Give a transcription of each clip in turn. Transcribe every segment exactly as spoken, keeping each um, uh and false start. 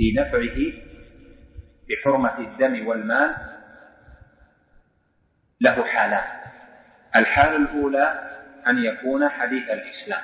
في نفعه بحرمة الدم والمال له حالان. الحالة الأولى أن يكون حديث الإسلام،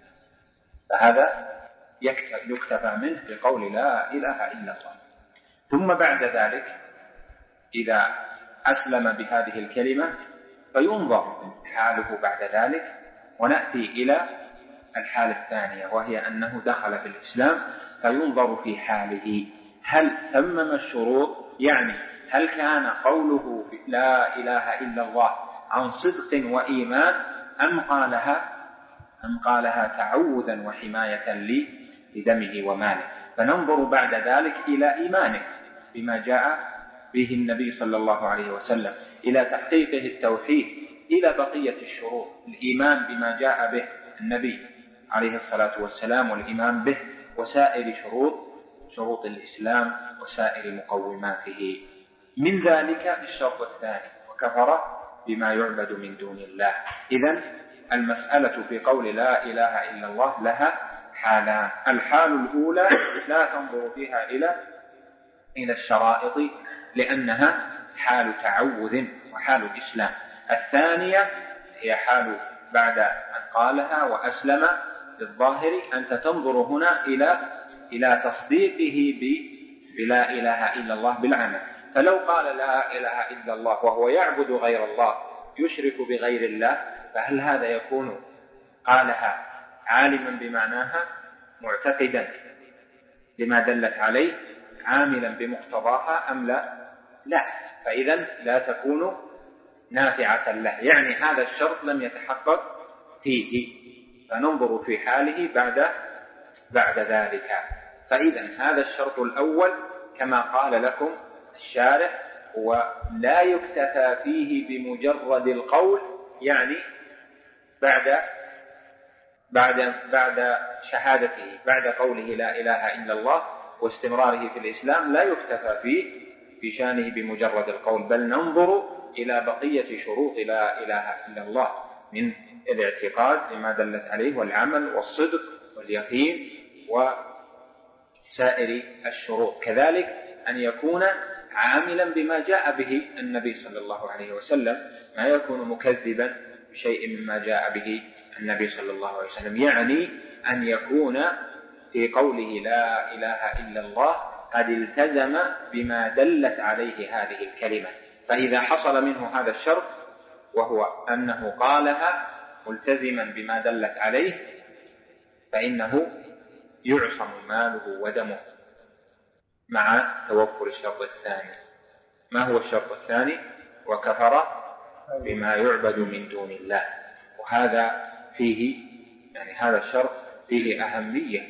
فهذا يكتفى منه بقول لا إله إلا الله. ثم بعد ذلك إذا أسلم بهذه الكلمة فينظر حاله بعد ذلك، ونأتي إلى الحالة الثانية وهي أنه دخل في الإسلام، فينظر في حاله هل تمم الشروط، يعني هل كان قوله لا إله إلا الله عن صدق وإيمان أم قالها أم قالها تعوذا وحماية لدمه وماله. فننظر بعد ذلك إلى إيمانه بما جاء به النبي صلى الله عليه وسلم، إلى تحقيقه التوحيد، إلى بقية الشروط، الإيمان بما جاء به النبي عليه الصلاة والسلام والإيمان به، وسائر شروط شروط الإسلام وسائر مقوماته. من ذلك الشرط الثاني وكفر بما يعبد من دون الله. إذن المسألة في قول لا إله إلا الله لها حالان. الحال الأولى لا تنظر فيها إلى إلى الشرائط لأنها حال تعوذ وحال إسلام. الثانية هي حال بعد أن قالها وأسلم بالظاهر، أنت تنظر هنا إلى إلى تصديقه بلا إله إلا الله بالعمل. فلو قال لا إله إلا الله وهو يعبد غير الله يشرك بغير الله، فهل هذا يكون قالها عالما بمعناها معتقدا لما دلت عليه عاملا بمقتضاها أم لا؟ لا. فإذا لا تكون نافعة له، يعني هذا الشرط لم يتحقق فيه، فننظر في حاله بعد بعد ذلك. فإذا هذا الشرط الأول كما قال لكم الشارح هو لا يكتفى فيه بمجرد القول، يعني بعد بعد بعد شهادته، بعد قوله لا إله إلا الله واستمراره في الإسلام لا يكتفى فيه في شانه بمجرد القول، بل ننظر إلى بقية شروط لا إله إلا الله من الاعتقاد لما دلت عليه والعمل والصدق واليقين وسائر الشروط. كذلك أن يكون عاملا بما جاء به النبي صلى الله عليه وسلم، ما يكون مكذبا بشيء مما جاء به النبي صلى الله عليه وسلم، يعني أن يكون في قوله لا إله إلا الله قد التزم بما دلت عليه هذه الكلمة. فإذا حصل منه هذا الشرط وهو أنه قالها ملتزما بما دلت عليه فإنه يعصم ماله ودمه مع توفر الشرط الثاني. ما هو الشرط الثاني؟ وكفر بما يعبد من دون الله. وهذا فيه يعني هذا الشرط فيه أهمية،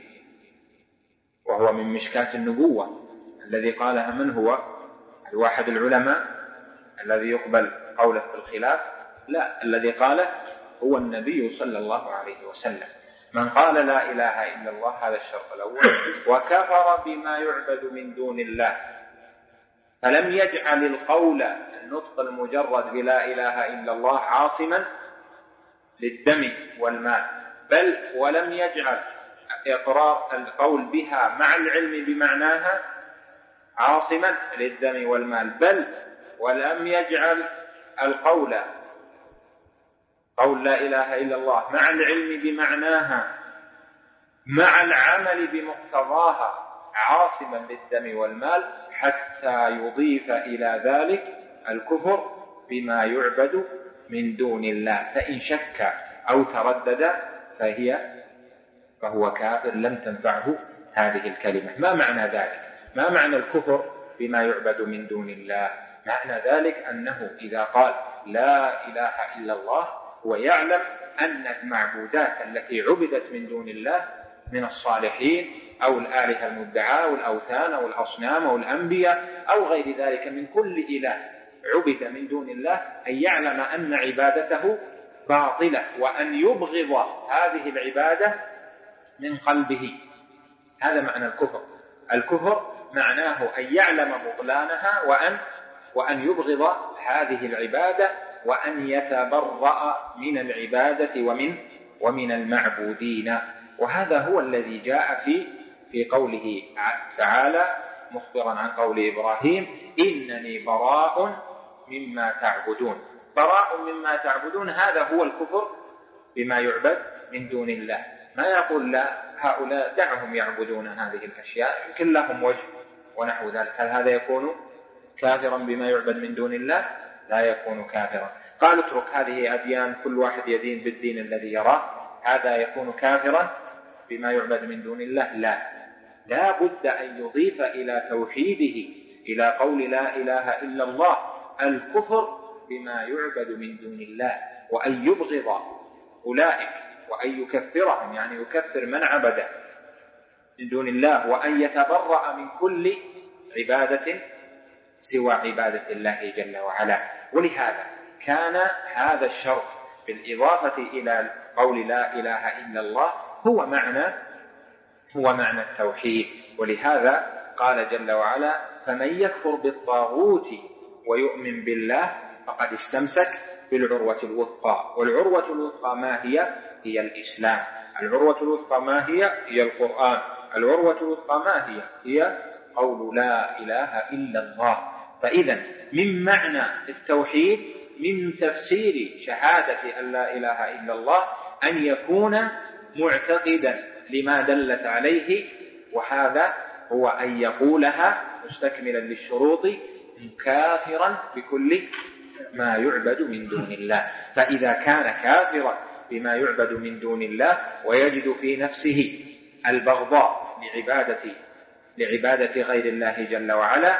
وهو من مشكاة النبوة. الذي قالها من هو؟ الواحد العلماء الذي يقبل قوله في الخلاف؟ لا، الذي قاله هو النبي صلى الله عليه وسلم. من قال لا إله إلا الله، هذا الشرط الأول، وكفر بما يعبد من دون الله، فلم يجعل القول النطق المجرد بلا إله إلا الله عاصما للدم والمال، بل ولم يجعل إقرار القول بها مع العلم بمعناها عاصما للدم والمال، بل ولم يجعل القول قول لا إله إلا الله مع العلم بمعناها مع العمل بمقتضاها عاصما للدم والمال، حتى يضيف إلى ذلك الكفر بما يعبد من دون الله. فإن شك أو تردد فهي فهو كافر، لم تنفعه هذه الكلمة. ما معنى ذلك؟ ما معنى الكفر بما يعبد من دون الله؟ معنى ذلك أنه إذا قال لا إله إلا الله ويعلم أن المعبودات التي عبدت من دون الله من الصالحين أو الآلهة المدعاة أو الأوثان أو الأصنام أو الأنبياء أو غير ذلك من كل إله عبد من دون الله، أن يعلم أن عبادته باطلة وأن يبغض هذه العبادة من قلبه. هذا معنى الكفر. الكفر معناه أن يعلم بطلانها وأن وأن يبغض هذه العبادة وأن يتبرأ من العبادة ومن ومن المعبودين. وهذا هو الذي جاء في في قوله تعالى مخبرا عن قول إبراهيم إنني براء مما تعبدون. براء مما تعبدون هذا هو الكفر بما يعبد من دون الله. ما يقول لا هؤلاء دعهم يعبدون هذه الأشياء يمكن لهم وجه ونحو ذلك، هل هذا يكون كافرا بما يعبد من دون الله؟ لا يكون كافرا. قال اترك هذه أديان كل واحد يدين بالدين الذي يراه، هذا يكون كافرا بما يعبد من دون الله؟ لا، لا بد أن يضيف إلى توحيده إلى قول لا إله إلا الله الكفر بما يعبد من دون الله، وأن يبغض أولئك وأن يكفرهم، يعني يكفر من عبد من دون الله، وأن يتبرأ من كل عبادة سوى عبادة الله جل وعلا. ولهذا كان هذا الشرط بالإضافة إلى قول لا إله إلا الله هو معنى هو معنى التوحيد. ولهذا قال جل وعلا فمن يكفر بالطاغوت ويؤمن بالله فقد استمسك بالعروة الوثقى. والعروة الوثقى ما هي؟ هي الإسلام. العروة الوثقى ما هي؟ هي القرآن. العروة الوثقى ما هي؟ هي قول لا إله إلا الله. فإذا من معنى التوحيد من تفسير شهادة أن لا إله إلا الله أن يكون معتقدا لما دلت عليه، وهذا هو أن يقولها مستكملا للشروط كافرا بكل ما يعبد من دون الله. فإذا كان كافرا بما يعبد من دون الله ويجد في نفسه البغضاء لعبادة لعبادة غير الله جل وعلا،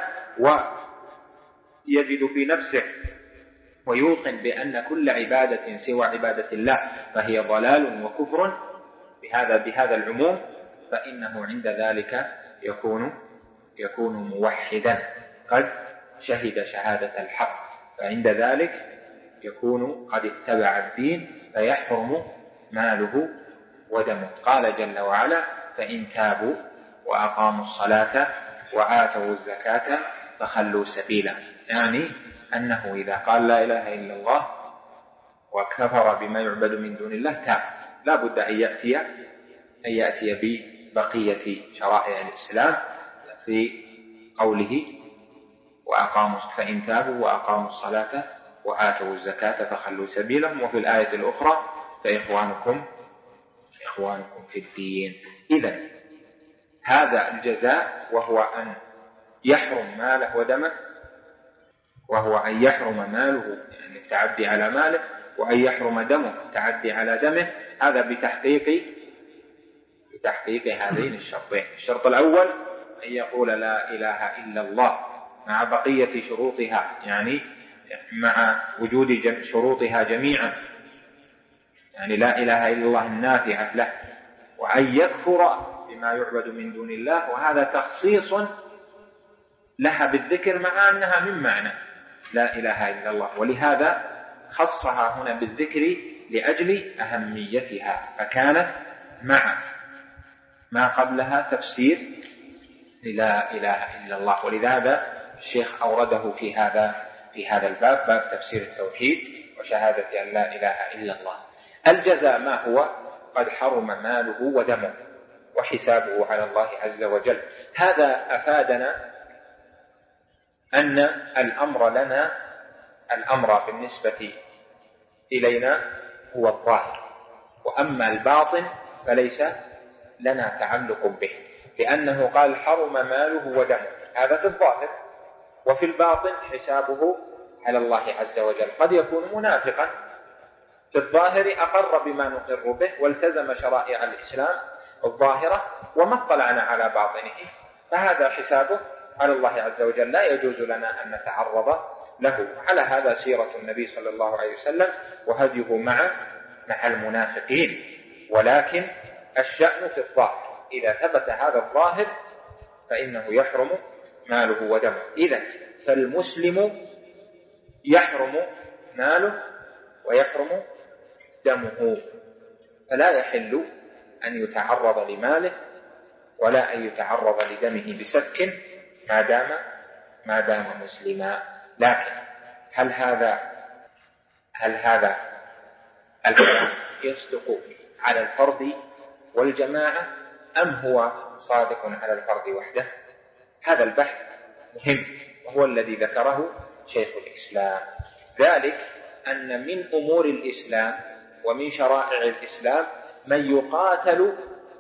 ويجد في نفسه ويوقن بأن كل عبادة سوى عبادة الله فهي ضلال وكفر بهذا بهذا العموم، فإنه عند ذلك يكون يكون موحدا قد شهد شهادة الحق، فعند ذلك يكون قد اتبع الدين فيحرم ماله ودمه. قال جل وعلا فإن تابوا وأقاموا الصلاة وآتوا الزكاة فخلوا سبيلا، يعني أنه إذا قال لا إله إلا الله وكفر بما يعبد من دون الله تاب، لا بد أن يأتي أن يأتي ببقية شرائع الإسلام في قوله وأقاموا فإن تابوا وأقاموا الصلاة وآتوا الزكاة فخلوا سبيلهم، وفي الآية الأخرى فإخوانكم إخوانكم في الدين. إذن هذا الجزاء وهو أن يحرم ماله ودمه، وهو أن يحرم ماله يعني التعدي على ماله، وأن يحرم دمه التعدي على دمه، هذا بتحقيق بتحقيق هذين الشرطين. الشرط الأول أن يقول لا إله إلا الله مع بقية شروطها، يعني مع وجود شروطها جميعا، يعني لا إله إلا الله النافعة له، وأن يكفر بما يعبد من دون الله، وهذا تخصيص لها بالذكر مع أنها من معنى لا إله إلا الله، ولهذا خصها هنا بالذكر لأجل أهميتها، فكانت مع ما قبلها تفسير لا إله إلا الله. ولذلك الشيخ أورده في هذا في هذا الباب، باب تفسير التوحيد وشهادة أن لا إله إلا الله. الجزاء ما هو؟ قد حرم ماله ودمه وحسابه على الله عز وجل. هذا أفادنا أن الأمر لنا الأمر بالنسبة إلينا هو الظاهر، وأما الباطن فليس لنا تعلق به، لأنه قال حرم ماله ودمه، هذا في الظاهر، وفي الباطن حسابه على الله عز وجل. قد يكون منافقا في الظاهر أقر بما نقر به والتزم شرائع الإسلام الظاهرة وما اطلعنا على باطنه، فهذا حسابه على الله عز وجل، لا يجوز لنا أن نتعرض له. على هذا سيرة النبي صلى الله عليه وسلم وهديه مع مع المنافقين. ولكن الشأن في الظاهر، إذا ثبت هذا الظاهر فإنه يحرم ماله ودمه. إذن فالمسلم يحرم ماله ويحرم دمه، فلا يحل أن يتعرض لماله ولا أن يتعرض لدمه بسفك ما دام ما دام مسلما. لكن هل هذا هل هذا الكلام يصدق على الفرد والجماعة أم هو صادق على الفرد وحده؟ هذا البحث مهم، وهو الذي ذكره شيخ الإسلام. ذلك أن من أمور الإسلام ومن شرائع الإسلام من يقاتل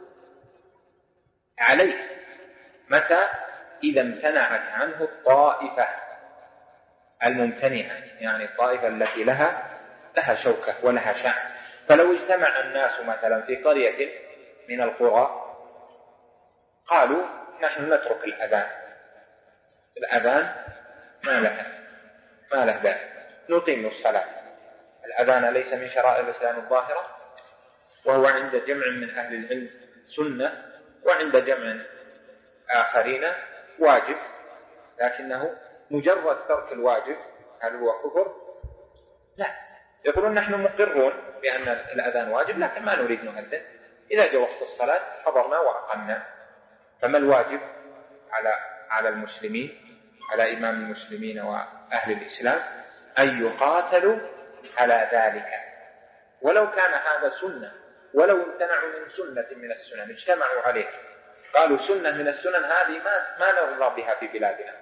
عليه. متى؟ إذا امتنعت عنه الطائفة الممتنعة، يعني الطائفة التي لها لها شوكة ولها شأن. فلو اجتمع الناس مثلا في قرية من القرى قالوا نحن نترك الأذان، الأذان ما له ما له داعي، نقيم الصلاة. الأذان ليس من شرائع الإسلام الظاهرة، وهو عند جمع من أهل العلم سنة، وعند جمع آخرين واجب، لكنه مجرد ترك الواجب هل هو كفر؟ لا، يقولون نحن مقرون بأن الأذان واجب لكن ما نريد نؤذن، إذا جاء وقت الصلاة حضرنا وأقمنا. فما الواجب على على المسلمين، على إمام المسلمين وأهل الإسلام؟ أن يقاتلوا على ذلك، ولو كان هذا سنة، ولو امتنعوا من سنة من السنن اجتمعوا عليه قالوا سنة من السنن هذه ما ما نرضى بها في بلادنا،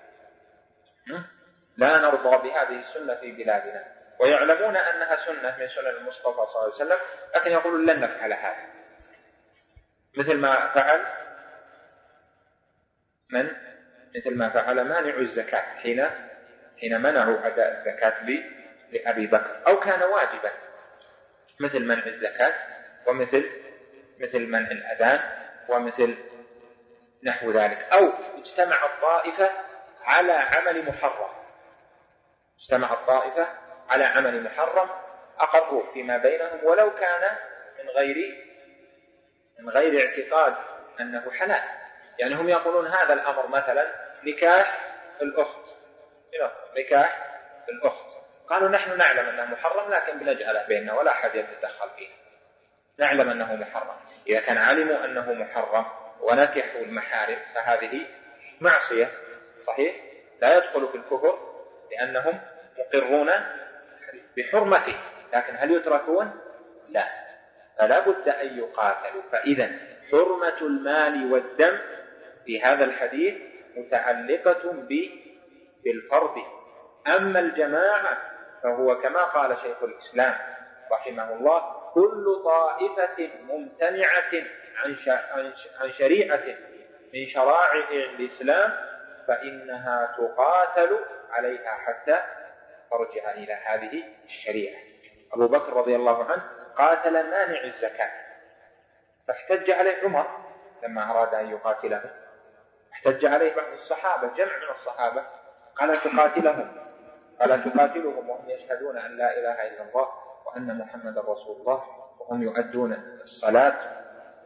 لا نرضى بهذه السنة في بلادنا، ويعلمون أنها سنة من سنن المصطفى صلى الله عليه وسلم، لكن يقولون لن نفعل هذا. مثل ما فعل من مثل ما فعل مانع الزكاة حين حين منعوا أداء الزكاة لأبي بكر، أو كان واجبا مثل منع الزكاة، ومثل مثل منع الأذان، ومثل نحو ذلك. أو اجتمع الطائفة على عمل محرم، اجتمع الطائفة على عمل محرم أقروا فيما بينهم ولو كان من غير من غير اعتقاد أنه حلال. يعني هم يقولون هذا الأمر مثلا نكاح الأخت، نكاح الأخت، قالوا نحن نعلم أنه محرم لكن بنجعله بيننا ولا أحد يتدخل فيه، نعلم أنه محرم. إذا كان علموا أنه محرم ونكحوا المحارم فهذه معصية، صحيح، لا يدخل في الكفر لأنهم مقرون بحرمته، لكن هل يتركون؟ لا، فلا بد أن يقاتلوا. فإذا حرمة المال والدم في هذا الحديث متعلقة بالفرد. أما الجماعة فهو كما قال شيخ الإسلام رحمه الله كل طائفة ممتنعة عن شريعة من شرائع الإسلام فإنها تقاتل عليها حتى ترجع إلى هذه الشريعة. أبو بكر رضي الله عنه قاتل مانع الزكاة، فاحتج عليه عمر لما أراد أن يقاتله، احتج عليه بعض الصحابة، جمع من الصحابة، قال تقاتلهم قال تقاتلهم وهم يشهدون أن لا إله إلا الله وأن محمد رسول الله وهم يؤدون الصلاة.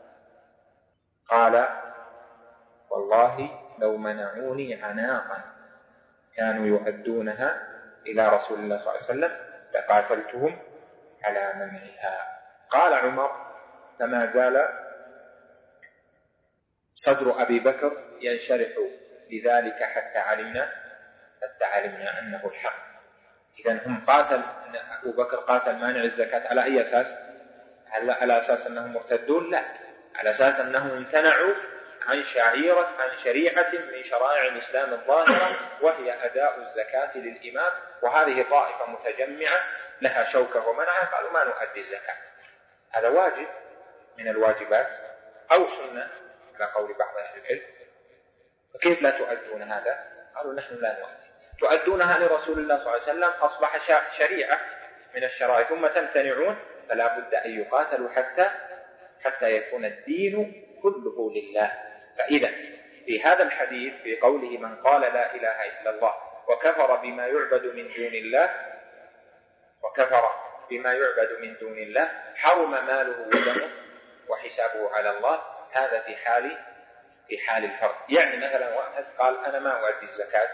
قال والله لو منعوني عناقا كانوا يؤدونها إلى رسول الله صلى الله عليه وسلم لقاتلتهم على منعها. قال عمر فما زال صدر أبي بكر ينشرح بذلك حتى علمنا حتى علمنا أنه الحق. إذن هم قاتل أبو بكر قاتل مانع الزكاة على أي أساس؟ على أساس أنهم مرتدون؟ لا، على أساس أنهم امتنعوا عن شعيرة عن شريعة من شرائع الإسلام الظاهرة وهي أداء الزكاة للإمام، وهذه طائفة متجمعة لها شوكة ومنعة قالوا ما نؤدي الزكاة. هذا واجب من الواجبات أو سنة على قول بعض أهل العلم، فكيف لا تؤدون هذا؟ قالوا نحن لا نؤدي، تؤدونها لرسول الله صلى الله عليه وسلم أصبح شريعة من الشرائع ثم تمتنعون، فلا بد أن يقاتلوا حتى حتى يكون الدين كله لله. فإذا في هذا الحديث في قوله من قال لا إله إلا الله وكفر بما يعبد من دون الله وكفر بما يعبد من دون الله حرم ماله ودمه وحسابه على الله. هذا في حال في حال الفرد. يعني مثلا واحد قال أنا ما أؤدي الزكاة،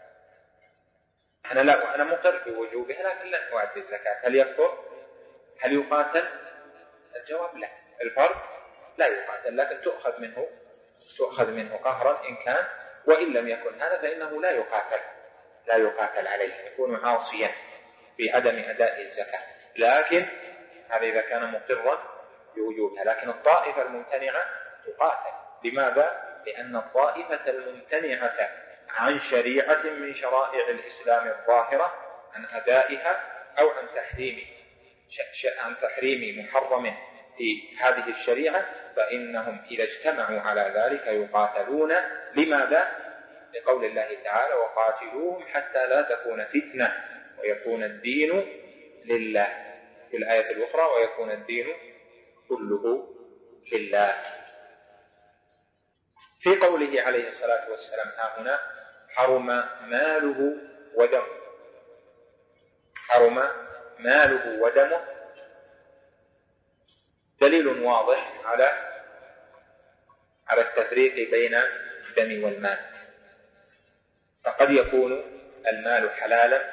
أنا لا أنا مقر بوجوبها لكن لن أؤدي الزكاة، هل يكفر؟ هل يقاتل؟ الجواب لا، الفرد لا يقاتل، لكن تؤخذ منه تؤخذ منه قهرا إن كان، وإن لم يكن هذا فإنه لا يقاتل لا يقاتل عليه، يكون عاصيا بعدم أداء الزكاة، لكن هذا إذا كان مقرا بوجوبها. لكن الطائفة الممتنعة تقاتل. لماذا؟ لأن الطائفة الممتنعة عن شريعة من شرائع الإسلام الظاهرة عن أدائها أو عن تحريم عن تحريم محرم في هذه الشريعة، فإنهم إذا اجتمعوا على ذلك يقاتلون. لماذا؟ لقول الله تعالى: وقاتلوهم حتى لا تكون فتنة ويكون الدين لله. في الآية الأخرى: ويكون الدين كله لله. في قوله عليه الصلاة والسلام ها هنا: حرم ماله ودمه، حرم ماله ودمه، دليل واضح على على التفريق بين الدم والمال. فقد يكون المال حلالا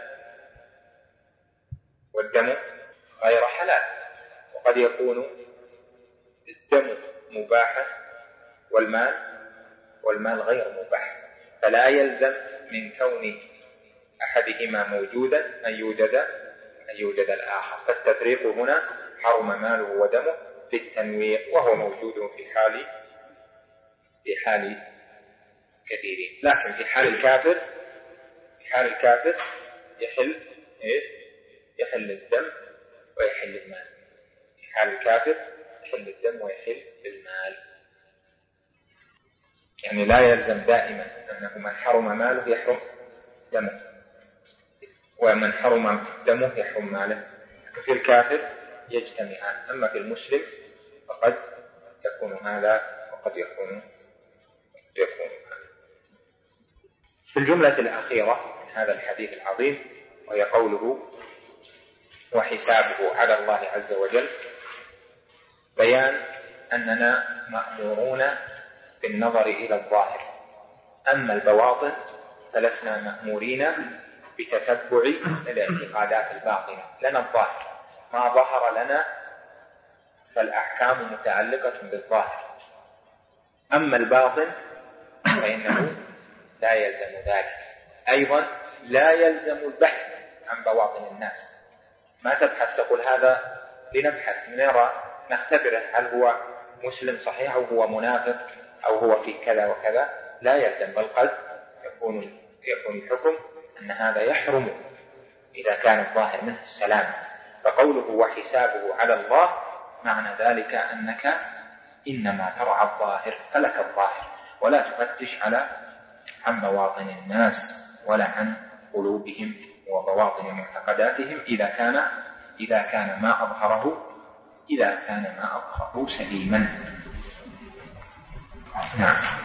والدم غير حلال، وقد يكون الدم مباحا والمال والمال غير مباح، فلا يلزم من كون أحدهما موجودا أن يوجد أن يوجد الآخر. فالتفريق هنا حرم ماله ودمه بالتنويع، وهو موجود في حال في حال كثيرين. لكن في حال الكافر في حال الكافر يحل إيش؟ يحل الدم ويحل المال. في حال الكافر يحل الدم ويحل المال. يعني لا يلزم دائما أنه من حرم ماله يحرم دمه، ومن حرم دمه يحرم ماله. في الكافر يجتمعان. أما في المسلم فقد يكون هذا وقد يكون يكون هذا. في الجملة الأخيرة من هذا الحديث العظيم، وهي قوله: وحسابه على الله عز وجل، بيان أننا مأمورون بالنظر إلى الظاهر، أما البواطن فلسنا مأمورين بتتبع الاعتقادات الباطنة. لنا الظاهر، ما ظهر لنا فالأحكام متعلقة بالظاهر. أما الباطن فإنه لا يلزم ذلك. أيضا لا يلزم البحث عن بواطن الناس. ما تبحث تقول هذا لنبحث نرى نختبره هل هو مسلم صحيح أو هو منافق أو هو في كذا وكذا. لا يلزم، بل قد يكون يكون الحكم أن هذا يحرم إذا كان الظاهر منه السلام. فقوله وحسابه على الله معنى ذلك أنك إنما ترعى الظاهر، فلك الظاهر، ولا تفتش على عن بواطن الناس ولا عن قلوبهم وبواطن معتقداتهم إذا كان إذا كان ما أظهره إذا كان ما أظهره سليما. نعم.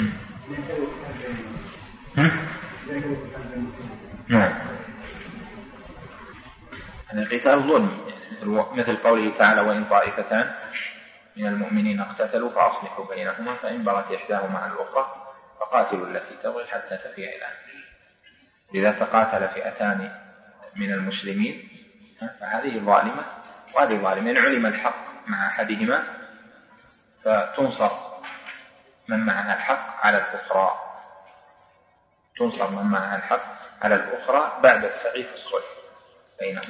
نعم. القتال ظلم، مثل قوله تعالى: وإن طائفتان من المؤمنين اقتتلوا فأصلحوا بينهما فإن بغت إحداهما على الأخرى فقاتلوا التي تبغي حتى تفيء إلى أمر الله. إذا تقاتل فئتان من المسلمين فهذه ظالمة وهذه ظالمة. إن علم الحق مع أحدهما فتنصر من معها الحق على الأخرى تنصر من معها الحق على الأخرى بعد السعي في الصلح بينهم.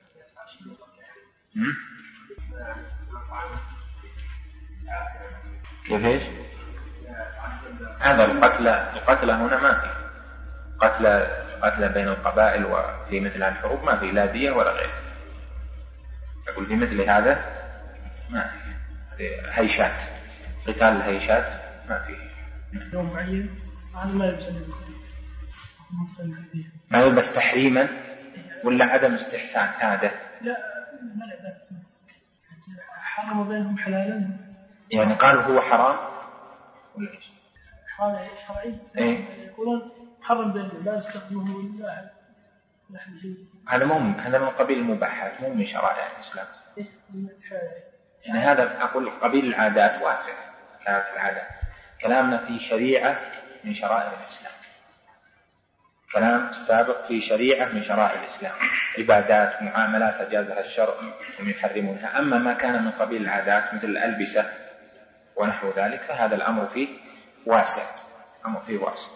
كيف ايش؟ هذا القتل القتل هنا ما في قتل قتل بين القبائل، وفي مثل الحروب ما في لا دية ولا غير. أقول في مثل هذا ما في هيشات، قتال الهيشات ما في. يوم معين ما يلبس ما يلبس تحريما ولا عدم استحسان هذا؟ لا ما لا حرم بينهم حلالا، يعني قالوا هو حرام ولا ايش؟ حرام شرعي. إيه؟ يقولون حرم بينهم لا يستخدموه ولا لحم شيء. هذا مو هذا من قبيل المباحات، مو من شرائع الإسلام. يعني هذا أقول قبيل العادات واسع، كانت العادات. كلامنا في شريعة من شرائع الإسلام، كلام سابق في شريعة من شرائع الإسلام، عبادات معاملات أجازها الشرع ويحرمونها. أما ما كان من قبيل العادات مثل الألبسة ونحو ذلك فهذا الأمر فيه واسع، أمر فيه واسع.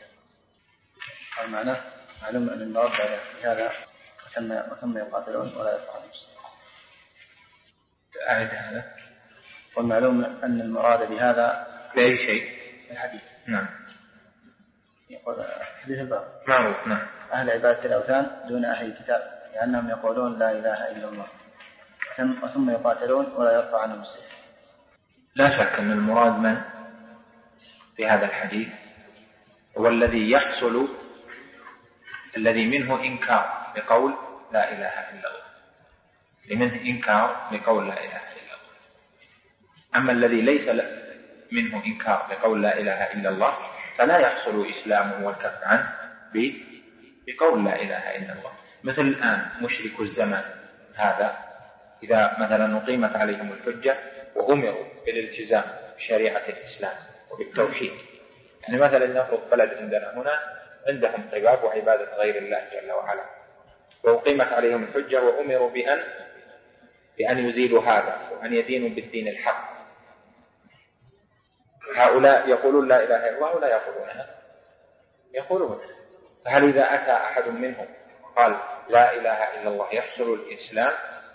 معناه معلوم أن المراد هذا وثم يقاتلون ولا يفعلون. أعد هذا والمعلوم أن المراد بهذا بأي شيء الحديث. نعم. يقول حديث الباب معروف. نعم. أهل عبادة الأوثان دون أهل الكتاب لأنهم يقولون لا إله إلا الله ثم يقاتلون ولا يرفع عنهم السيف. لا شك أن المراد من في هذا الحديث هو الذي يحصل الذي منه إنكار لقول لا إله إلا الله، لمنه إنكار لقول لا إله إلا الله. أما الذي ليس منه إنكار لقول لا إله إلا الله فلا يحصل إسلامه والكف عنه بقول لا إله إلا الله. مثل الآن مشرك الزمان هذا إذا مثلا أقيمت عليهم الحجة وأمروا بالالتزام بشريعة الإسلام وبالتوحيد، يعني مثلا نفرض بلد عندنا هنا عندهم قباب وعبادة غير الله جل وعلا، وأقيمت عليهم الحجة وأمروا بأن بأن يزيلوا هذا وأن يدينوا بالدين الحق. هؤلاء يقولون لا إله إلا الله ولا يقولونها؟ يقولون. فهل إذا أتى أحد منهم قال لا إله إلا الله يحصل الإسلام؟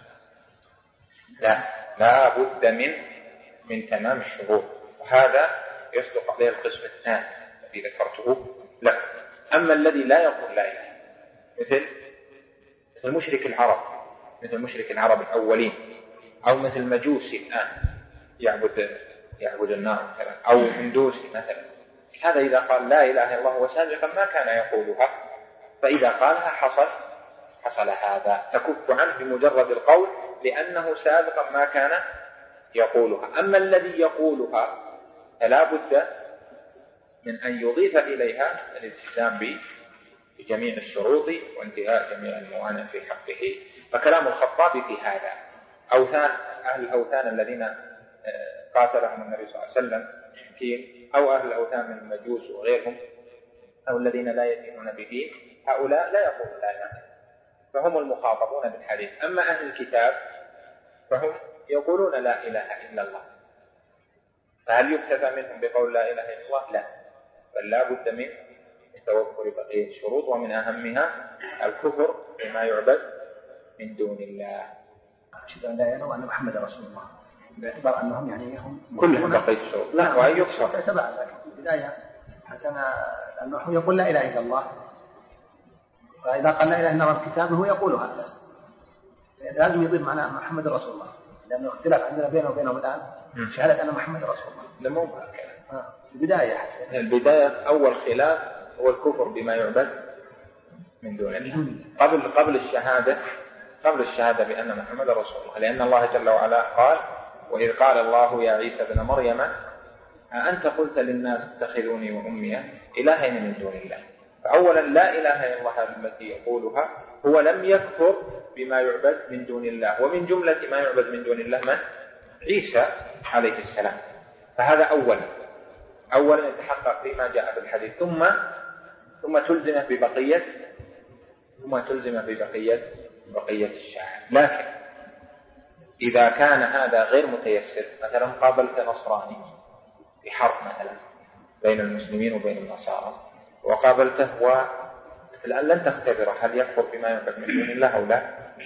لا، لا بد من من تمام الشروط، وهذا يصدق عليه القسم الثاني الذي ذكرته لا. أما الذي لا يقول لا إله مثل مثل مشرك العرب مثل مشرك العرب الأولين، أو مثل مجوسي الآن يعبد يعبد النار مثلا، أو هندوسي مثلا، هذا إذا قال لا إله إلا الله وسابقا ما كان يقولها، فإذا قالها حصل حصل هذا تكف عنه بمجرد القول لأنه سابقا ما كان يقولها. أما الذي يقولها فلا بد من أن يضيف إليها الالتزام بجميع الشروط وانتهاء جميع الموانع في حقه. فكلام الخطابي في هذا أوثان أهل الأوثان الذين قاتلهم النبي صلى الله عليه وسلم أو أهل الأوثان من المجوس وغيرهم أو الذين لا يدينون بدين، هؤلاء لا يقولون لا إله، فهم المخاطبون بالحديث. أما أهل الكتاب فهم يقولون لا إله إلا الله، فهل يكتفى منهم بقول لا إله إلا الله؟ لا، بل لا بد من توفر بقية الشروط، ومن أهمها الكفر بما يعبد من دون الله. أشهد أن لا إله إلا الله وأن محمد رسول الله، باعتبار أنهم يعني هم كلهم بقية الشروط. لا، وأن يكفر تبع ذلك في البداية حتى أنه يقول لا إله إلا الله، فإذا قال لا إله إلا الله الكتاب هو يقول هذا، لازم يضيف معنا محمد رسول الله، لأنه اختلاف عندنا بينه وبينهم الآن شهادة أن محمد رسول الله. لا مو بهكذا. آه. البداية حتى. البداية أول خلاف هو الكفر بما يعبد من دون الله قبل قبل الشهادة قبل الشهادة بأن محمد رسول الله، لأن الله جل وعلا قال وإذ قال الله يا عيسى ابن مريم أأنت قلت للناس اتخذوني وأمي إلهين من دون الله. فأولا لا إله إلا الله التي يقولها هو لم يكفر بما يعبد من دون الله، ومن جملة ما يعبد من دون الله من؟ عيسى عليه السلام. فهذا أولا أولا يتحقق فيما جاء في الحديث، ثم ثم تلزمه ببقية ثم تلزمه ببقية بقية الشهادة. لكن إذا كان هذا غير متيسر، مثلا قابلت نصراني في حرب مثلا بين المسلمين وبين النصارى وقابلته والآن لن تختبره هل يكفر بما يعبد من دون الله أو لا،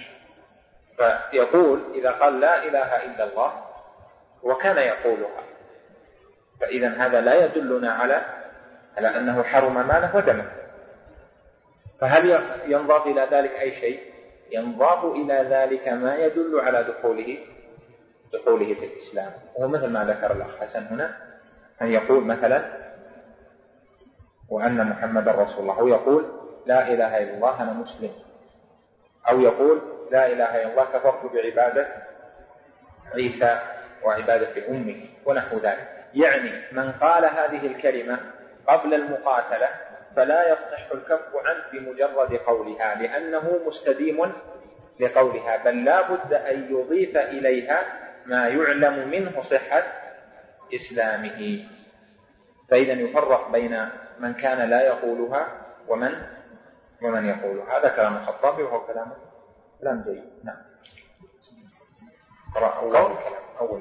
فيقول إذا قال لا إله إلا الله وكان يقولها، فإذا هذا لا يدلنا على على أنه حرم ماله ودمه. فهل ينضاف إلى ذلك أي شيء؟ ينضاف إلى ذلك ما يدل على دخوله دخوله في الإسلام، وهو مثل ما ذكر الأخ حسن هنا، أن يقول مثلا وأن محمد رسول الله، أو يقول لا إله إلا الله أنا مسلم، أو يقول لا إله إلا الله كفرت بعبادة عيسى وعبادة أمه ونحو ذلك. يعني من قال هذه الكلمة قبل المقاتلة فلا يصح الكف عنه بمجرد قولها لأنه مستديم لقولها، بل لا بد أن يضيف إليها ما يعلم منه صحة إسلامه. فإذا يفرق بين من كان لا يقولها ومن ومن يقولها. هذا كلام الخطابي وهو كلام كلام جيد. نعم. أول كلام أول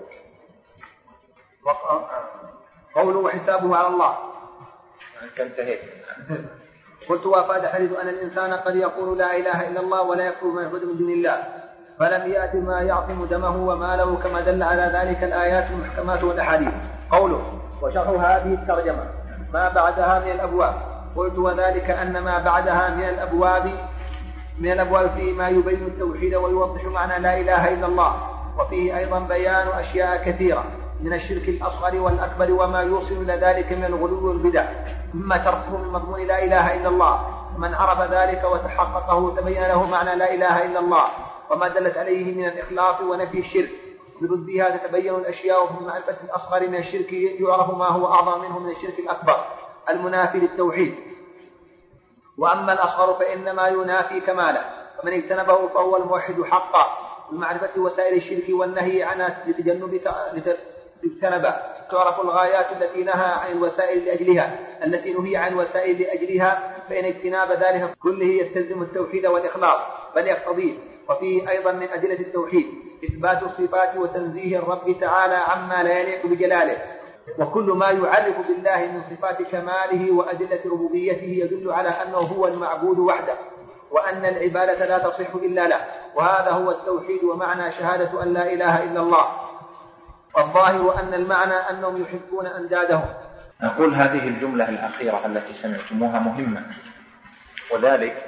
قوله وحسابه على الله. أنت انتهيت. قلت وافاد حديث أن الإنسان قد يقول لا إله إلا الله ولا يكفر ما يعبد من دون الله، فلم يأت ما يعصم دمه وماله كما دل على ذلك الآيات المحكمات والأحاديث. قوله وشرح هذه الترجمة ما بعدها من الأبواب. قلت وذلك أن ما بعدها من الأبواب من الأبواب فيه ما يبين التوحيد ويوضح معنى لا إله إلا الله، وفيه أيضا بيان أشياء كثيرة من الشرك الأصغر والأكبر وما يوصل إلى ذلك من الغلو والبدع، ثم تركه من مضمون لا إله إلا الله. من عرف ذلك وتحققه تبين له معنى لا إله إلا الله وما دلت عليه من الإخلاص ونفي الشرك. بضدها تتبين الأشياء في المعرفة الأصغر من الشرك يعرف ما هو أعظم منه من الشرك الأكبر المنافي للتوحيد. وأما الأصغر فإنما ينافي كماله، فمن اجتنبه فهو الموحد حقا بمعرفة وسائل الشرك والنهي عنها لتجنب اجتنبه. تعرف الغايات التي نهى عن الوسائل لأجلها التي نهي عن الوسائل لأجلها، فإن اجتناب ذلك كله يستلزم التوحيد والإخلاص بل يقتضيه. وفيه أيضا من أدلة التوحيد إثبات الصفات وتنزيه الرب تعالى عما لا يليق بجلاله، وكل ما يعرف بالله من صفات كماله وأدلة ربوبيته يدل على أنه هو المعبود وحده، وأن العبادة لا تصح إلا له، وهذا هو التوحيد ومعنى شهادة أن لا إله إلا الله. والظاهر أن المعنى أنهم يحبون أندادهم. نقول هذه الجملة الأخيرة التي سمعتموها مهمة، وذلك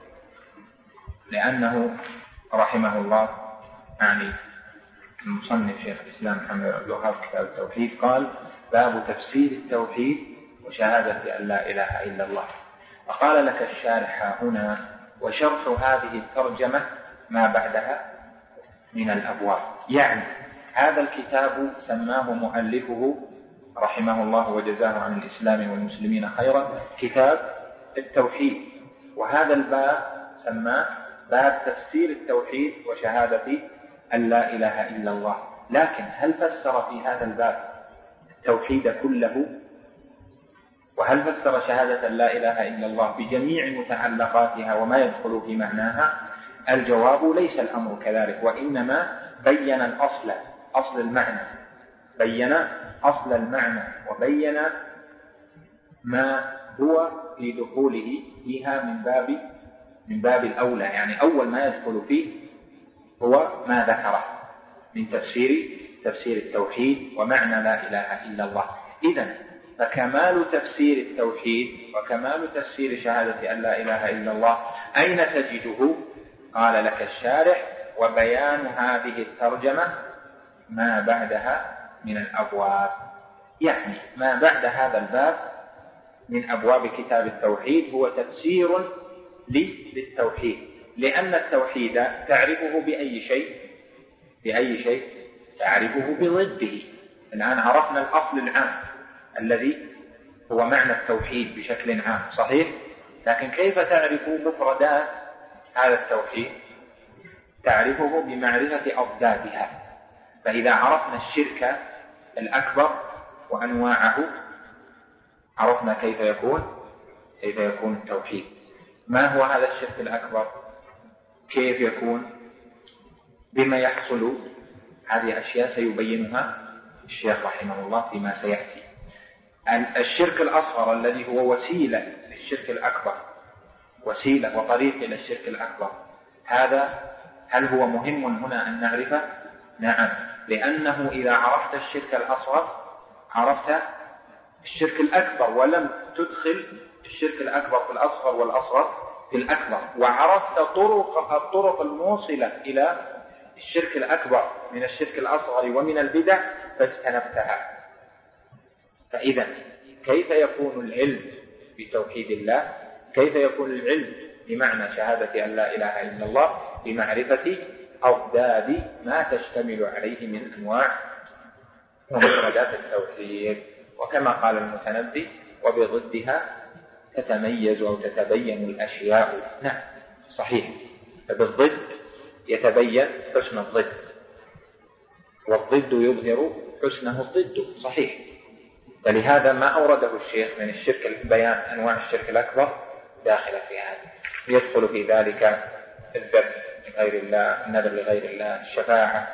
لأنه رحمه الله يعني المصنف شيخ الإسلام محمد بن عبد الوهاب كتاب التوحيد قال باب تفسير التوحيد وشهادة أن لا إله إلا الله. وقال لك الشارح هنا وشرح هذه الترجمة ما بعدها من الأبواب، يعني هذا الكتاب سماه مؤلفه رحمه الله وجزاه عن الإسلام والمسلمين خيرا كتاب التوحيد، وهذا الباب سماه باب تفسير التوحيد وشهادة أن لا إله إلا الله. لكن هل فسر في هذا الباب التوحيد كله؟ وهل فسر شهادة لا إله إلا الله بجميع متعلقاتها وما يدخل في معناها؟ الجواب ليس الأمر كذلك، وإنما بين الأصل أصل المعنى بين أصل المعنى وبين ما هو في دخوله فيها من باب من باب الأولى، يعني أول ما يدخل فيه هو ما ذكره من تفسير تفسير التوحيد ومعنى لا إله إلا الله. إذن فكمال تفسير التوحيد وكمال تفسير شهادة أن لا إله إلا الله أين تجده؟ قال لك الشارح وبيان هذه الترجمة ما بعدها من الأبواب، يعني ما بعد هذا الباب من أبواب كتاب التوحيد هو تفسير للتوحيد، لأن التوحيد تعرفه بأي شيء بأي شيء تعرفه بضده. الآن عرفنا الأصل العام الذي هو معنى التوحيد بشكل عام صحيح، لكن كيف تعرف مفردات هذا التوحيد؟ تعرفه بمعرفة أضدادها. فإذا عرفنا الشرك الأكبر وأنواعه عرفنا كيف يكون كيف يكون التوحيد. ما هو هذا الشرك الأكبر؟ كيف يكون؟ بما يحصل؟ هذه أشياء سيبينها الشيخ رحمه الله فيما سيأتي. الشرك الأصغر الذي هو وسيلة للشرك الأكبر، وسيلة وطريق إلى الشرك الأكبر، هذا هل هو مهم هنا أن نعرفه؟ نعم، لأنه إذا عرفت الشرك الأصغر عرفت الشرك الأكبر، ولم تدخل الشرك الأكبر في الأصغر والأصغر في الأكبر، وعرفت طرق الطرق الموصلة إلى الشرك الأكبر من الشرك الأصغر ومن البدع فاجتنبتها. فإذا كيف يكون العلم بتوحيد الله؟ كيف يكون العلم بمعنى شهادة أن لا إله إلا الله؟ بمعرفة أضداد ما تشتمل عليه من أنواع ومفردات التوحيد. وكما قال المتنبي وبضدها تتميز أو تتبين الأشياء. نعم صحيح، فبالضد يتبين حسن الضد، والضد يظهر حسنه الضد صحيح. فلهذا ما أورده الشيخ من الشرك بيان أنواع الشرك الأكبر داخل في هذا، يدخل في ذلك الذبح لغير الله، النذر لغير الله، الشفاعة،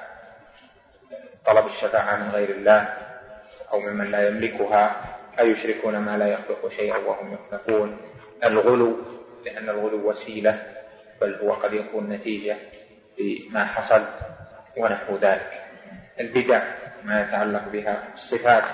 طلب الشفاعة من غير الله أو ممن لا يملكها، أو يشركون ما لا يخلق شيئا وهم يخلقون، الغلو لأن الغلو وسيلة بل هو قد يكون نتيجة، بما حصل ونحو ذلك. البدع ما يتعلق بها، الصفات،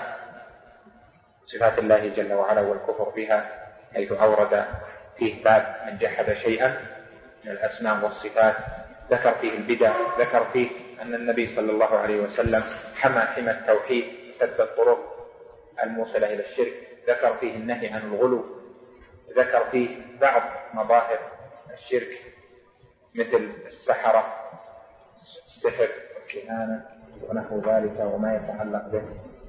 صفات الله جل وعلا والكفر بها، حيث أورد فيه باب من جحد شيئا من الأسماء والصفات، ذكر فيه البدع، ذكر فيه أن النبي صلى الله عليه وسلم حمى حمى التوحيد سد الطرق الموصلة إلى الشرك، ذكر فيه النهي عن الغلو، ذكر فيه بعض مظاهر الشرك مثل السحرة، السحر والكهانة ونحو ذلك وما يتعلق به.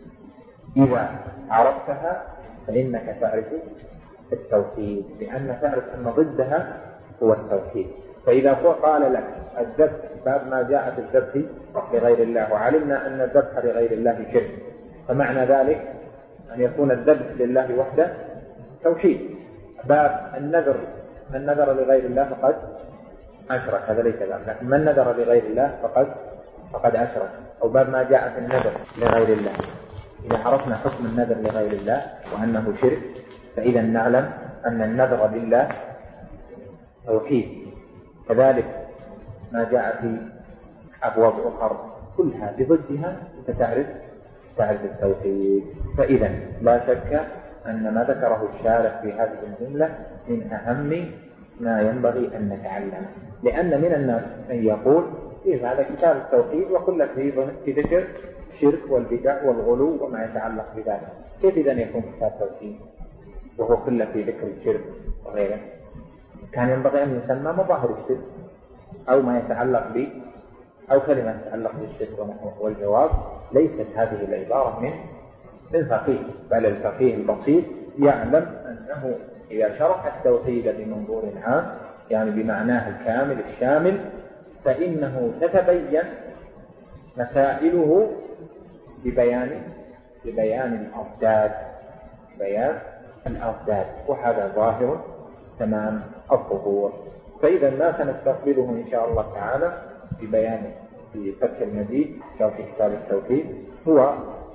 إذا عرفتها فإنك تعرف التوحيد، لأن تعرف أن ضدها هو التوحيد. فإذا قال لك الذبح، باب ما جاء في الذبح لغير الله، وعلمنا أن الذبح لغير الله شرك، فمعنى ذلك أن يكون الذبح لله وحده توحيد. باب النذر، من نذر لغير الله فقد أشرك، هذا ليس ذلك، لكن من نذر لغير الله فقد فقد أشرك. أو باب ما جاء في النذر لغير الله، إذا عرفنا حكم النذر لغير الله وأنه شرك، فإذا نعلم أن النذر لله توحيد. كذلك ما جاء في أبواب أخرى كلها بضدها فتعرف تعرف التوحيد. فإذا لا شك أن ما ذكره الشارع في هذه الجملة من أهم ما ينبغي أن نتعلمه، لأن من الناس من يقول إيه هذا كتاب التوحيد وكل في ذكر الشرك والبدع والغلو وما يتعلق بذلك، كيف إذن يكون كتاب توحيد وهو كله في ذكر الشرك وغيره؟ كان ينبغي أن يسمى مظاهر الشرك أو ما يتعلق به أو كلمة تتعلق بالشرك ونحوه. والجواب ليست هذه العبارة من من فقيه، بل الفقيه البسيط يعلم أنه إذا شرح التوحيد بمنظور عام يعني بمعناه الكامل الشامل فإنه تتبين مسائله ببيان ببيان الأضداد بيان الأضداد وهذا ظاهر تمام الظهور. فإذا ما سنستقبله إن شاء الله تعالى ببيان في فتح المجيد أو في كتاب التوحيد هو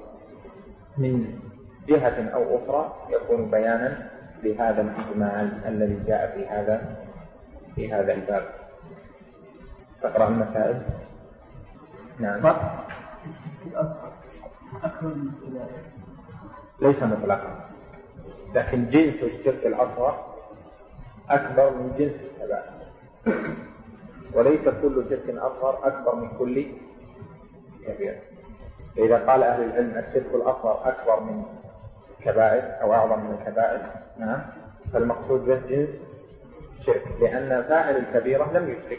من جهة أو أخرى يكون بيانا لهذا الإجمال الذي جاء في هذا في هذا الباب. تقرأ المسائل. نعم. ليس مطلقا، لكن جنس الشرك الأصغر أكبر من جنس الكبائر، وليس كل شرك أصغر أكبر من كل كبير. إذا قال أهل العلم الشرك الأصغر أكبر من الكبائر أو أعظم من الكبائر، نعم، فالمقصود به جنس شرك، لأن فاعل الكبيرة لم يشرك،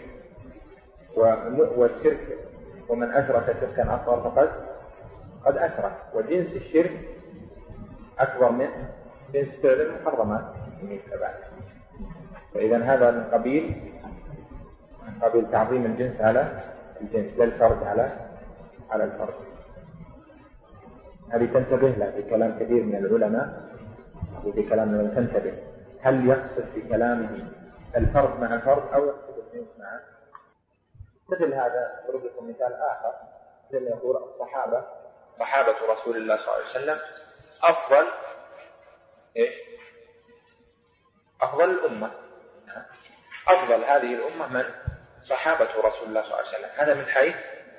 والشرك ومن أشرك شركا أصغر فقد قد أشرك، وجنس الشرك أكبر من جنس فعل المحرمات من الكبائر. فإذا هذا من قبيل من قبيل تعظيم الجنس على الجنس لا الفرد على على الفرد. هذه تنتبه لها في كلام كثير من العلماء وفي كلام من تنتبه، هل يقصد في كلامه الفرد مع الفرد أو يقصد الجنس معه؟ مثل هذا أضرب لكم مثال آخر، مثل يقول الصحابة صحابة رسول الله صلى الله عليه وسلم أفضل إيه؟ أفضل الأمة، أفضل هذه الأمة من صحابة رسول الله صلى الله عليه وسلم. هذا من حيث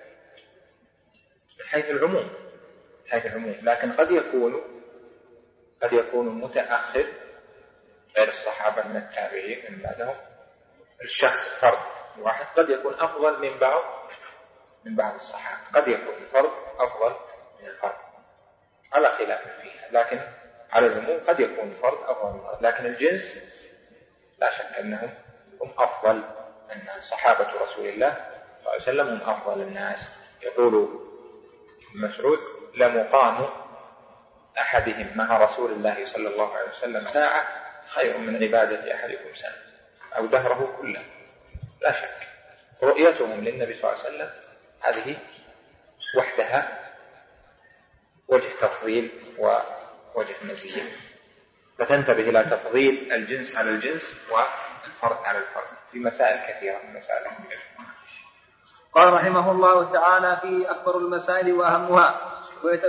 من حيث العموم من حيث العموم لكن قد يكون قد يكون متأخر غير الصحابة من التابعين من بعدهم الشخص فرد واحد قد يكون أفضل من بعض من بعض الصحابة، قد يكون الفرد أفضل من الفرد على خلاف فيها، لكن على العموم قد يكون الفرد أفضل من الفرد، لكن الجنس لا شك أنهم هم أفضل الناس. صحابة رسول الله صلى الله عليه وسلم هم أفضل الناس. يقول مسعود لمقام أحدهم مع رسول الله صلى الله عليه وسلم ساعة خير من عبادة أحدكم سنة أو دهره كله. لا شك رؤيتهم للنبي صلى الله عليه وسلم هذه وحدها وجه تفضيل ووجه مزية، فتنتبه إلى تفضيل الجنس على الجنس والفرد على الفرد في مسائل كثيرة من مسائل كثيرة. قال رحمه الله تعالى في أكبر المسائل وأهمها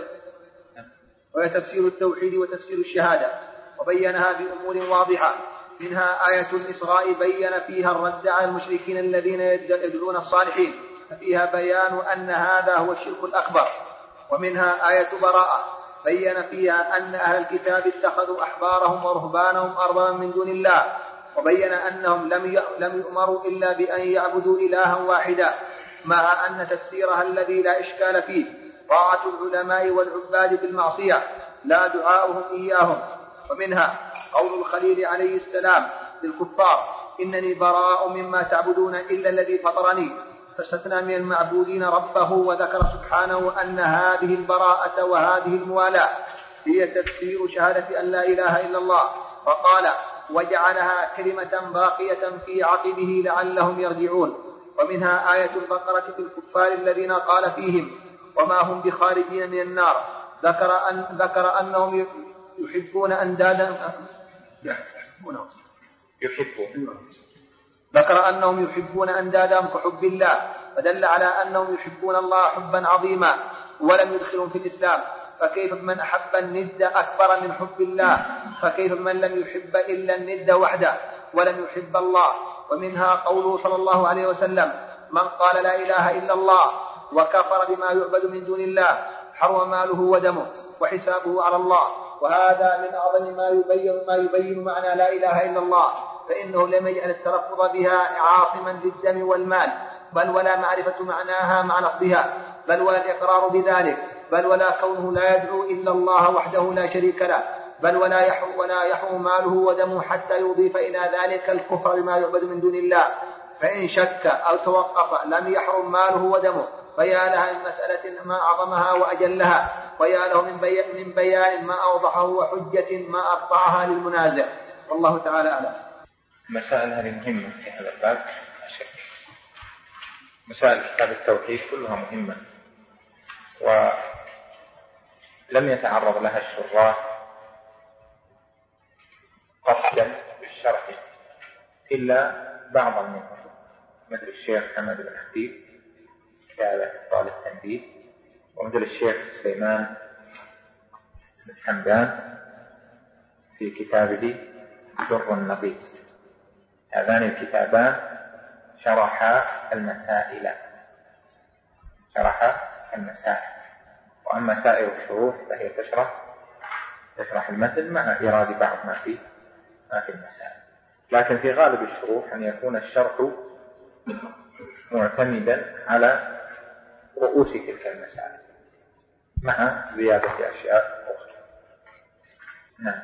وهي تفسير التوحيد وتفسير الشهادة، وبينها بأمور واضحة منها آية الإسراء بين فيها الرد على المشركين الذين يدعون الصالحين، ففيها بيان أن هذا هو الشرك الأكبر. ومنها آية براءة بين فيها أن أهل الكتاب اتخذوا أحبارهم ورهبانهم أربابا من دون الله، وبين أنهم لم يؤمروا إلا بأن يعبدوا إلها واحدا، مع أن تفسيرها الذي لا إشكال فيه طاعة العلماء والعباد بالمعصية لا دعاؤهم إياهم. ومنها قول الخليل عليه السلام للكفار: إنني براء مما تعبدون إلا الذي فطرني، فاستثنى من المعبودين ربه، وذكر سبحانه أن هذه البراءة وهذه الموالاة هي تفسير شهادة أن لا إله إلا الله، وقال: وجعلها كلمة باقية في عقبه لعلهم يرجعون. ومنها آية البقرة في الكفار الذين قال فيهم: وما هم بخارجين من النار، ذكر, أن ذكر أنهم يحبون أندادا يحبون ذكر أنهم يحبون أندادا كحب الله، فدل على أنهم يحبون الله حبا عظيما ولم يدخلهم في الإسلام. فكيف من أحب الند أكبر من حب الله؟ فكيف من لم يحب إلا الند وحده ولم يحب الله؟ ومنها قوله صلى الله عليه وسلم: من قال لا إله إلا الله وكفر بما يعبد من دون الله حرم ماله ودمه وحسابه على الله. وهذا من أعظم ما يبين, ما يبين معنى لا إله إلا الله، فإنه لم يجعل التلفظ بها عاصما للدم والمال، بل ولا معرفة معناها مع لفظها، بل ولا الإقرار بذلك، بل ولا كونه لا يدعو إلا الله وحده لا شريك له، بل ولا يحرم ولا يحرم ماله ودمه حتى يضيف إلى ذلك الكفر بما يعبد من دون الله. فإن شك أو توقف لم يحرم ماله ودمه، فيا لها من مسألة ما أعظمها وأجلها، ويا له من بيان, من بيان ما أوضحه وحجة ما أقطعها للمنازع. والله تعالى أعلم. مسائل هذه مهمة في هذا الباب. مسائل كتاب التوحيد كلها مهمة، ولم يتعرض لها الشراح قصدا بالشرح إلا بعض منهم، مثل الشيخ حمد بن حبيب كتاب إبطال التنبيه، ومثل الشيخ سليمان بن حمدان في كتابه در النقيب. هذان الكتابان شرحا المسائل شرحا المسائل وأما سائر الشروح فهي تشرح تشرح المتن مع إيراد بعض ما فيه ما في المسائل. لكن في غالب الشروح أن يكون الشرح معتمدا على رؤوس تلك المسائل مع زيادة أشياء أخرى. نعم.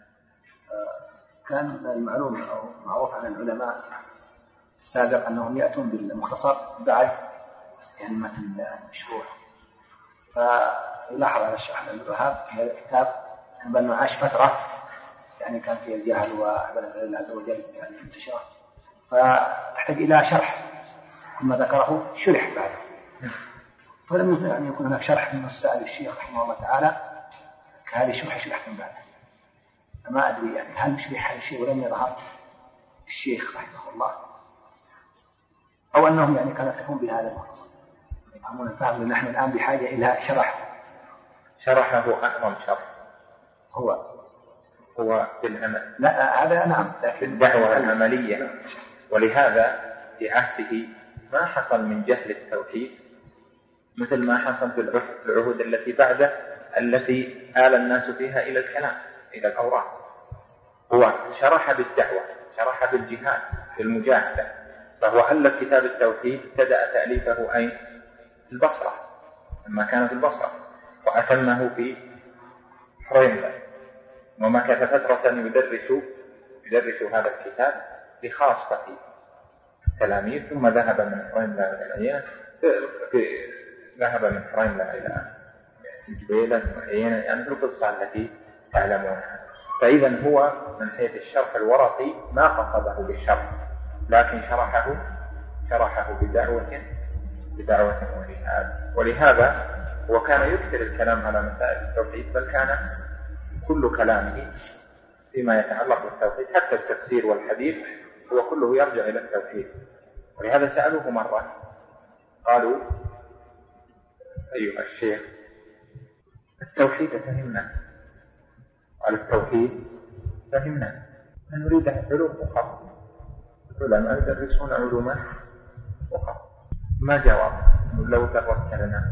كان المعلوم أو معروف عن العلماء السابق أنهم يأتون بالمختصر بعد يعني مثل الشروح، فيلاحظ على الشيخ عبد الوهاب هذا الكتاب أنه عاش فترة يعني كان فيه الجهل وعبادة الله عز وجل يعني انتشار، فتحتاج إلى شرح، ثم ذكره شرح بعده، فلم يمكن أن يكون هناك شرح من مسائل الشيخ رحمه الله تعالى كهذه الشرح شرح من بعده. ما أدري يعني هل شرح هذا الشيء ولم يظهر الشيخ رحمه الله، أو أنهم يعني كانوا يكتفون بهذا المختصر يفهمون الفهم، نحن الآن بحاجة إلى شرح. شرحه أعظم شرح هو هو بالعمل. لا هذا نعم، لكن الدعوة العملية. ولهذا في عهده ما حصل من جهل التوحيد مثل ما حصل في العهود التي بعده التي آل الناس فيها إلى الكلام إلى الأوراق. هو شرح بالدعوة، شرح بالجهاد بالمجاهدة، فهو ألف كتاب التوحيد ابتدأ تأليفه أين؟ في البصرة لما كان في البصرة، وأتمه في حريملة، ومكث فترة يدرس يدرس هذا الكتاب لخاصة التلاميذ، ثم ذهب من حريملة إلى العينة ذهب من حريملة إلى الجبيلة والعينة، يعني في القصة التي تعلمونها. فإذا هو من حيث الشرح الورقي ما قصده بالشرح، لكن شرحه شرحه بدعوة بدعوة ولهذا ولهذا هو كان يكثر الكلام على مسائل التوحيد، بل كان كل كلامه فيما يتعلق بالتوحيد حتى التفسير والحديث هو كله يرجع إلى التوحيد. ولهذا سألوه مرة قالوا: أيها الشيخ التوحيد فهمنا. قال: التوحيد فهمنا، أن نريد علوم أخرى. العلماء يدرسون علوما أخرى. ما جواب لو درست لنا؟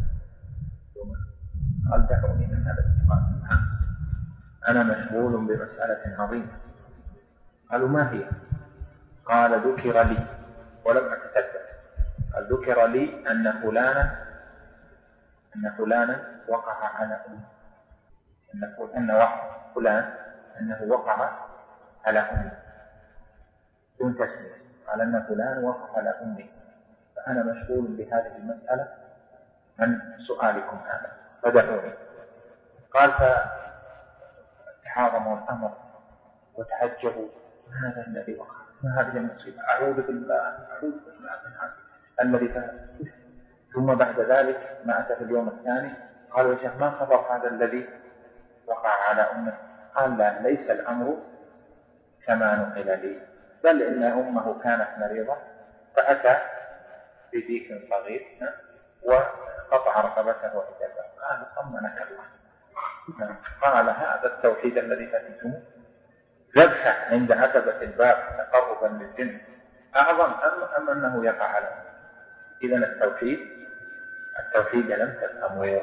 قال دعوني من هذا السؤال، أنا مشغول بمسألة عظيمة. قالوا ما هي؟ قال ذكر لي ولم أتثبت. قال ذكر لي أن فلانا أن فلانا وقع على أمه، أن وقع فلان أنه وقع على أمه دون تسمية. قال أن فلان وقع على أمه، فأنا مشغول بهذه المسألة عن سؤالكم هذا فدعوني. قال فتحاضموا الأمر وتعجبوا، ما هذا الذي وقع؟ ما هذه المصيبة؟ أعوذ بالله أعوذ بالله من هذا الذي فعل. ثم بعد ذلك ما أتى في اليوم الثاني قالوا يا شيخ ما خبر هذا الذي وقع على أمه؟ قال لا، ليس الأمر كما نقل لي، بل إن أمه كانت مريضة فأتى بديك صغير وقطع رقبته وحجابه. قال طمنك الله. قال هذا التوحيد الذي فهمتموه ذبحه عند عتبة الباب تقربا للجن أعظم أم, أم أنه يقع على أمه؟ إذن التوحيد التوحيد لم تفهمه.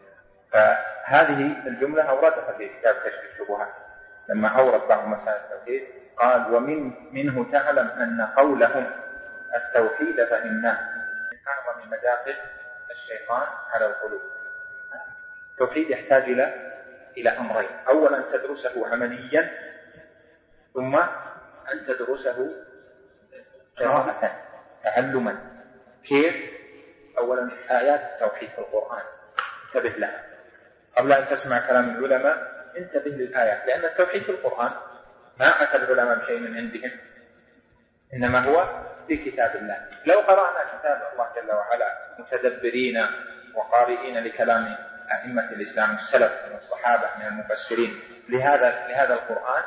فهذه الجملة أوردها في كتاب كشف الشبهات لما أورد بعض مسائل التوحيد. قال ومن منه تعلم أن قولهم التوحيد فهمناه من أعظم مداخل الشيطان على القلوب. التوحيد يحتاج إلى إلى أمرين: أولا تدرسه عمليا، ثم أن تدرسه قراءة تعلما. كيف؟ أولا آيات التوحيد في القرآن انتبه لها قبل أن تسمع كلام العلماء. انتبه للآيات، لأن التوحيد في القرآن ما أتى العلماء بشيء من عندهم، إنما هو في كتاب الله. لو قرأنا كتاب الله جل وعلا متدبرين وقارئين لكلام أئمة الإسلام السلف من الصحابة من المفسرين لهذا لهذا القرآن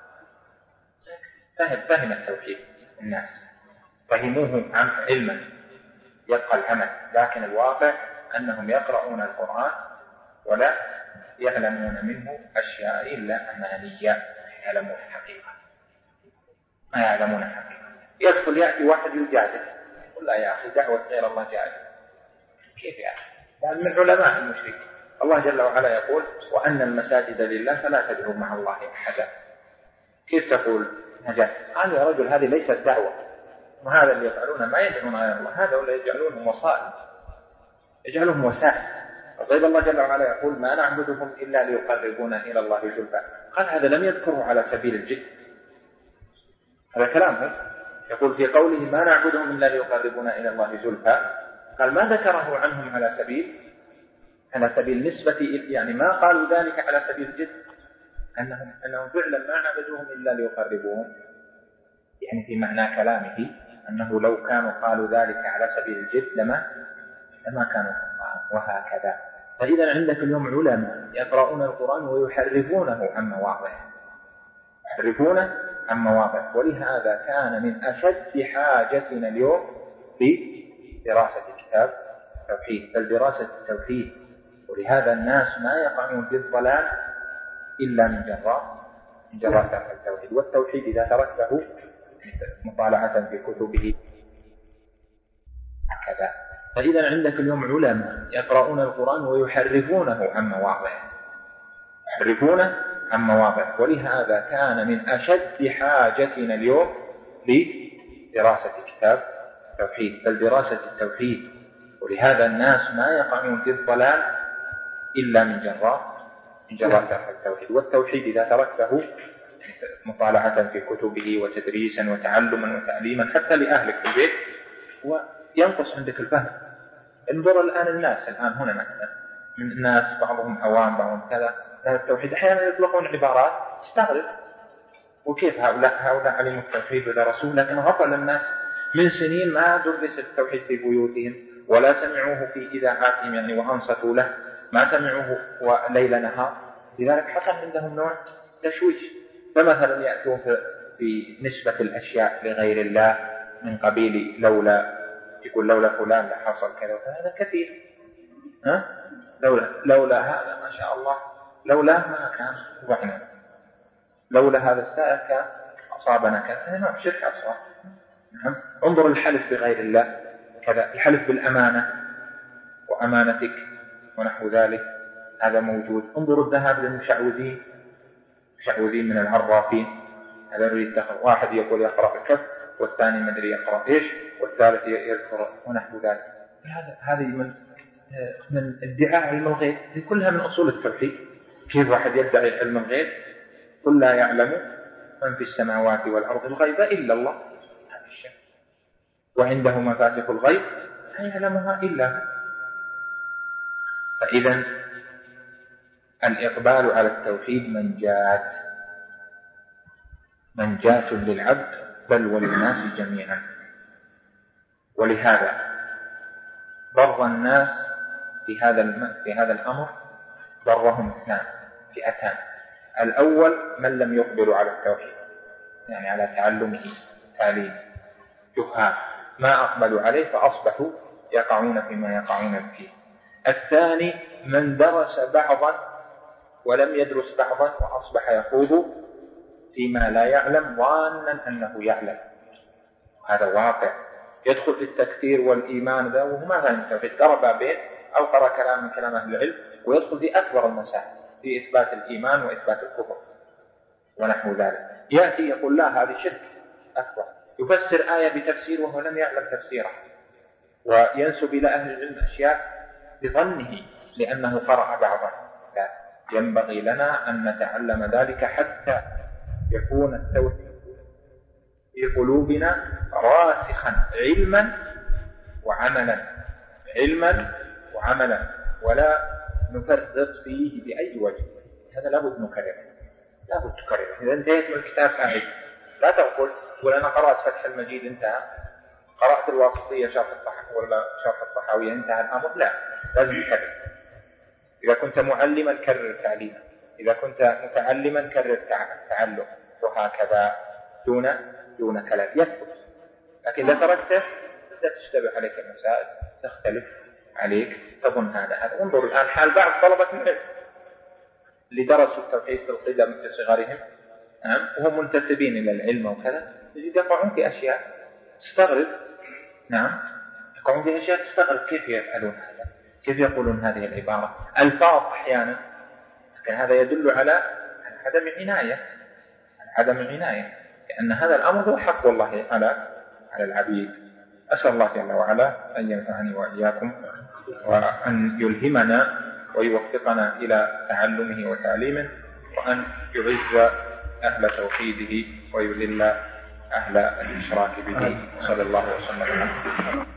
فهم فهم التوحيد الناس، فهموه عن علما يبقى العمل. لكن الواقع أنهم يقرؤون القرآن ولا يعلمون منه أشياء إلا أمانية، يعلمون حقيقة ما يعلمون حقيقة. يدخل يأتي واحد يجادل يقول لا يا أخي دعوة غير الله جائزة. كيف يا أخي؟ يعني من علماء المشركين الله جل وعلا يقول وأن المساجد لله فلا تدعوا مع الله أحدا. كيف تقول نجاة؟ قال يا رجل هذه ليست دعوة، وهذا اللي يفعلون ما يدعون غير الله، هذا ولا يجعلونهم وسائل يجعلهم وسائل. طيب الله جل وعلا يقول ما نعبدهم إلا ليقربونا إلى الله زلفى. قال هذا لم يذكره على سبيل الجد، هذا كلامه. يقول في قوله ما نعبدهم إلا ليقربونا إلى الله زلفى، قال ما ذكره عنهم على سبيل على سبيل نسبة، يعني ما قالوا ذلك على سبيل الجد، أنهم أنهم فعلا ما نعبدهم إلا ليقربوهم، يعني في معنى كلامه أنه لو كانوا قالوا ذلك على سبيل الجد لما لما كانوا وهكذا. فإذا عندك اليوم علماء يقرؤون القرآن ويحرفونه عن مواضعه يحرفونه عن مواضعه ولهذا كان من أشد حاجتنا اليوم لدراسة كتاب التوحيد، بل دراسة التوحيد. ولهذا الناس ما يقعون في الضلال إلا من جراء من جراء ترك التوحيد. والتوحيد إذا تركته مطالعة في كتبه هكذا. فإذا عندك اليوم علماء يقرؤون القرآن ويحرفونه عن مواضعه يحرفونه عن مواضعه ولهذا كان من أشد حاجتنا اليوم لدراسة كتاب التوحيد، بل دراسة التوحيد. ولهذا الناس ما يقعون في الضلال إلا من جراء من جراء ترك التوحيد. والتوحيد إذا تركته مطالعة في كتبه وتدريسا وتعلما وتعليما حتى لأهلك في البيت وينقص عندك الفهم. انظر الآن الناس الآن هنا مثلا من الناس بعضهم عوام بعضهم كذا، التوحيد أحيانا يطلقون عبارات تستغرب، وكيف هؤلاء هؤلاء علموا التوحيد ولا رسول، لكن غفل الناس من سنين ما درس التوحيد في بيوتهم ولا سمعوه في إذاعاتهم يعني وأنصتوا له، ما سمعوه وليل نهار. لذلك حصل عندهم نوع تشويش. فمثلا يأتون في نسبة الأشياء لغير الله من قبيل لولا، يقول لولا فلان لحصل كذا، فهذا كثير. ها؟ لولا لولا هذا ما شاء الله لولا ما كان وحنا. لولا هذا السائل كان أصابنا كذا. نعم شرك أصغر. نعم. انظر الحلف بغير الله كذا، الحلف بالأمانة وأمانتك ونحو ذلك هذا موجود. انظر الذهاب للمشعوذين، مشعوذين من العرافين، هذا يريد دخل، واحد يقول يقرأ الكف والثاني ما ادري يقرأ ايش والثالث يذكر ونحو ذلك. هذا هذه من من ادعاء علم الغيب، كلها من أصول التوحيد. كيف واحد يدعي علم الغيب؟ قل لا يعلم من في السماوات والأرض الغيب إلا الله، هذا الشيء. وعنده مفاتيح الغيب لا يعلمها إلا هو. فإذا الإقبال على التوحيد منجاة منجاة للعبد بل وللناس جميعا. ولهذا ضر الناس في هذا في هذا الأمر ضرهم اثنان فئتان. الأول من لم يقبلوا على التوحيد، يعني على تعلمه تعليمه، جهال ما أقبلوا عليه فأصبحوا يقعون فيما يقعون فيه. الثاني من درس بعضا ولم يدرس بعضا وأصبح يخوض فيما لا يعلم ظانا أنه يعلم. هذا واقع. يدخل في التكفير والإيمان ذا وهو ما فهم التوحيد، قرأ بابين أو قرأ كلام من كلام أهل العلم، ويدخل في أكبر المسائل في إثبات الإيمان وإثبات الكفر ونحو ذلك. يأتي يقول لا هذه شرك أكبر، يفسر آية بتفسير وهو لم يعلم تفسيره، وينسب إلى أهل العلم أشياء بظنه لأنه قرأ بعضا. لا، ينبغي لنا أن نتعلم ذلك حتى يكون التوحيد في قلوبنا راسخا علما وعملا، علما وعملا، ولا نفرط فيه بأي وجه. هذا لابد نكرره، لابد تكرره. إذا انتهيت من الكتاب فاعل لا تقول تقول أنا قرأت فتح المجيد انتهى، قرأت الواسطية شرح الطحاوية ولا شرح الطحاوية انتهى الأمر. لا، لازم تكرر. إذا كنت معلما كرر تعليما، إذا كنت متعلما كرر التعلم، وهكذا دون دون كلام يثبت. لكن إذا تركته بدأت تشتبه عليك المسائل، تختلف عليك، تظن هذا هذا. انظر الآن حال بعض طلبة العلم اللي درسوا التوحيد في القدم في صغرهم وهم منتسبين إلى العلم وكذا، يجد يقعون في أشياء تستغرب. نعم، يقعون في أشياء تستغرب كيف يفعلون هذا، كيف يقولون هذه العبارة، ألفاظ أحيانا. لكن هذا يدل على عدم عناية، عدم عناية، لأن هذا الأمر هو حق الله على على العبيد. أسأل الله جل وعلا أن ينفعني وإياكم، وأن يلهمنا ويوفقنا إلى تعلمه وتعليمه، وأن يعز أهل توحيده ويذل أهل الإشراك به. صلى الله وسلم على محمد.